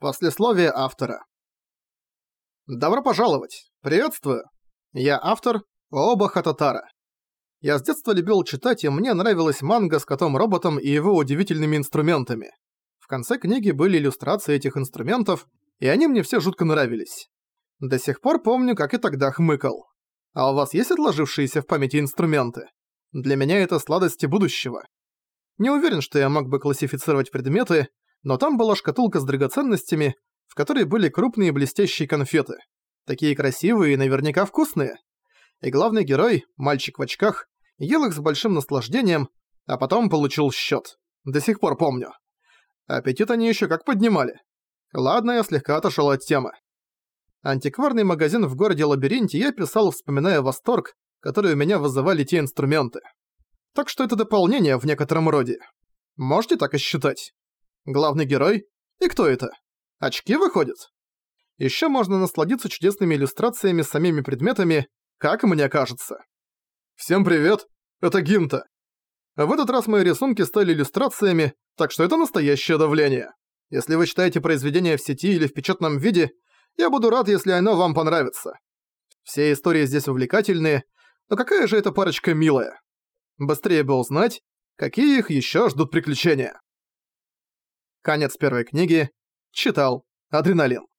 Послесловие автора. Добро пожаловать! Приветствую! Я автор Ооба Хатотара. Я с детства любил читать, и мне нравилась манга с котом-роботом и его удивительными инструментами. В конце книги были иллюстрации этих инструментов, и они мне все жутко нравились. До сих пор помню, как и тогда хмыкал. А у вас есть отложившиеся в памяти инструменты? Для меня это сладости будущего. Не уверен, что я мог бы классифицировать предметы, но там была шкатулка с драгоценностями, в которой были крупные блестящие конфеты. Такие красивые и наверняка вкусные. И главный герой, мальчик в очках, ел их с большим наслаждением, а потом получил счет. До сих пор помню. Аппетит они еще как поднимали. Ладно, я слегка отошел от темы. Антикварный магазин в городе Лабиринте я писал, вспоминая восторг, который у меня вызывали те инструменты. Так что это дополнение в некотором роде. Можете так и считать. Главный герой? И кто это? Очки выходят? Ещё можно насладиться чудесными иллюстрациями с самими предметами, как мне кажется. Всем привет, это Гинта. В этот раз мои рисунки стали иллюстрациями, так что это настоящее давление. Если вы читаете произведение в сети или в печатном виде, я буду рад, если оно вам понравится. Все истории здесь увлекательные, но какая же эта парочка милая. Быстрее бы узнать, какие их ещё ждут приключения. Конец первой книги. Читал Адреналин.